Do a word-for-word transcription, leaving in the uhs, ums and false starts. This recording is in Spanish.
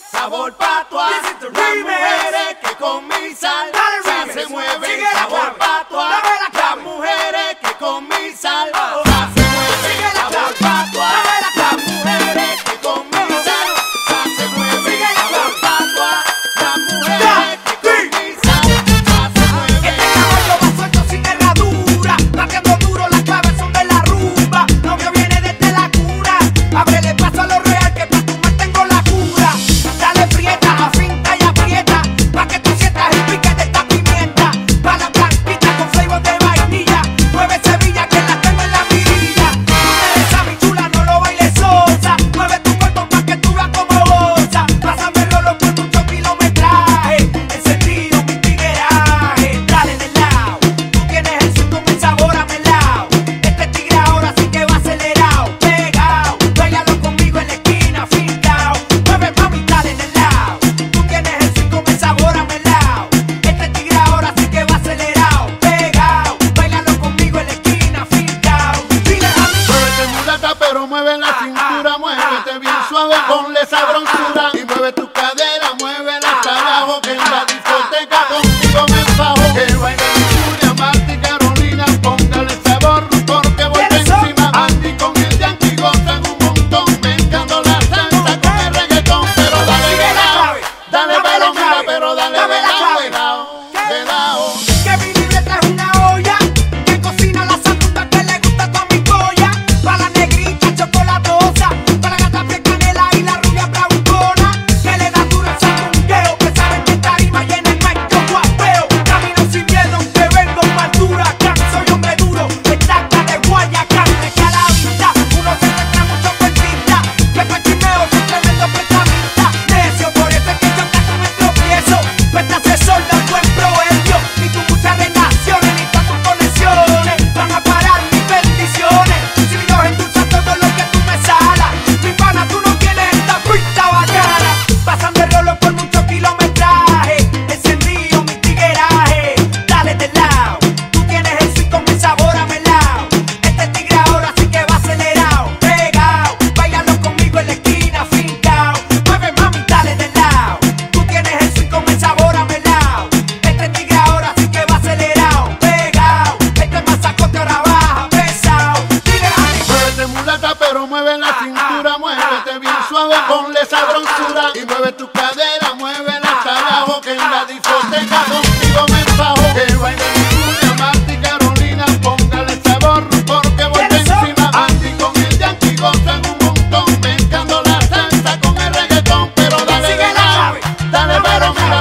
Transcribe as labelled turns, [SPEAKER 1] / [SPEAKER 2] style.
[SPEAKER 1] sabor patuá. Las mujeres que con mi salsa se mueven, sabor patuá. Las mujeres que con mi salsa se mueven, sabor patuá. Las mujeres que con mi salsa se mueven, sabor patuá. Las mujeres que con mi salsa se mueven.
[SPEAKER 2] Este caballo va suelto sin herradura, batiendo duro, las claves son de la rumba. Novio viene desde la cuna, ábrele paso a lo real que pa' tu mal tengo la cura. Dale prieta, afinta y aprieta, pa' que tú sientas el pique de esta pimienta. Pa' la blanquita con flavor de vainilla, mueve Sevilla que la tengo en la mirilla. Tú eres a mi chula, no lo bailes sosa, mueve tu cuerpo pa' que tú veas como goza. Pásame el rolo por mucho kilometraje, encendido mi tigueraje. Dale del lado, tú tienes el sur con el sabor a melao. Este tigre ahora sí que va acelerado, pegao, bailalo conmigo en la esquina, fincao. Mueve mami, dale del lado, tú tienes el sur con el sabor a melao. Este tigre ahora sí que va acelerado, pegao, bailalo conmigo en la esquina, fincao. Dile a mí.
[SPEAKER 1] Muévete mulata, pero mueve la cintura, muévete bien suave, ponle esa broncura. Y mueve tu cadera, muévela hasta abajo, que en la discoteca contigo me enfajo. Que baile Julia, Marta y Carolina, póngale sabor porque voy por encima. Andy con el Yankee gozan un montón, mezclando la salsa con el reggaetón. Pero dale de lado, dale pero mira, pero dale de lado, de lado, de lado.
[SPEAKER 2] Que mi libreta es una olla que cocina la sandunga que le gusta a toda mi colla. Pa' la negrita chocolatosa, pa' la gata piel canela y la rubia bravucona, que le da duro el sandungueo, que saben que tarima llena el mic yo guapeo. Camino sin miedo aunque vengo más dura, acá soy hombre duro, estaca de Guayacán. De que a la vista uno se encuentra mucho cuentista, que pa' chimeo soy tremendo prestamista. Necio, por eso es que yo taco me tropiezo, cuesta asesor da buen proverbio. Y tú muchas relaciones, ni todas tus conexiones van a parar mis bendiciones. Si mi Dios endulza todo lo que tú me salas, mi pana, tú no tienes esta pinta bacana. Pasando el rolo por mucho kilometraje, encendido mi tigueraje. Dale del lado, tú tienes el swing con el sabor a melao. Este tigre ahora sí que va acelerado, pegao, bailalo conmigo en la esquina, fincao. Mueve mami, dale del lado, tú tienes el swing con el sabor a melao. Este tigre ahora sí que va acelerado, pegao, este masacote ahora baja, pesao. Dile a mí.
[SPEAKER 1] Muévete mulata, pero mueve la cintura, muévete bien suave, ponle esa broncura. Y mueve tu cadera, muévela hasta abajo, que en la discoteca contigo me enfajo. Que baile Julia, Marta y Carolina, póngale sabor porque voy por encima. Andy con el Yankee gozan un montón, mezclando la salsa con el reggaetón. Pero dale de lado, dale pero mira,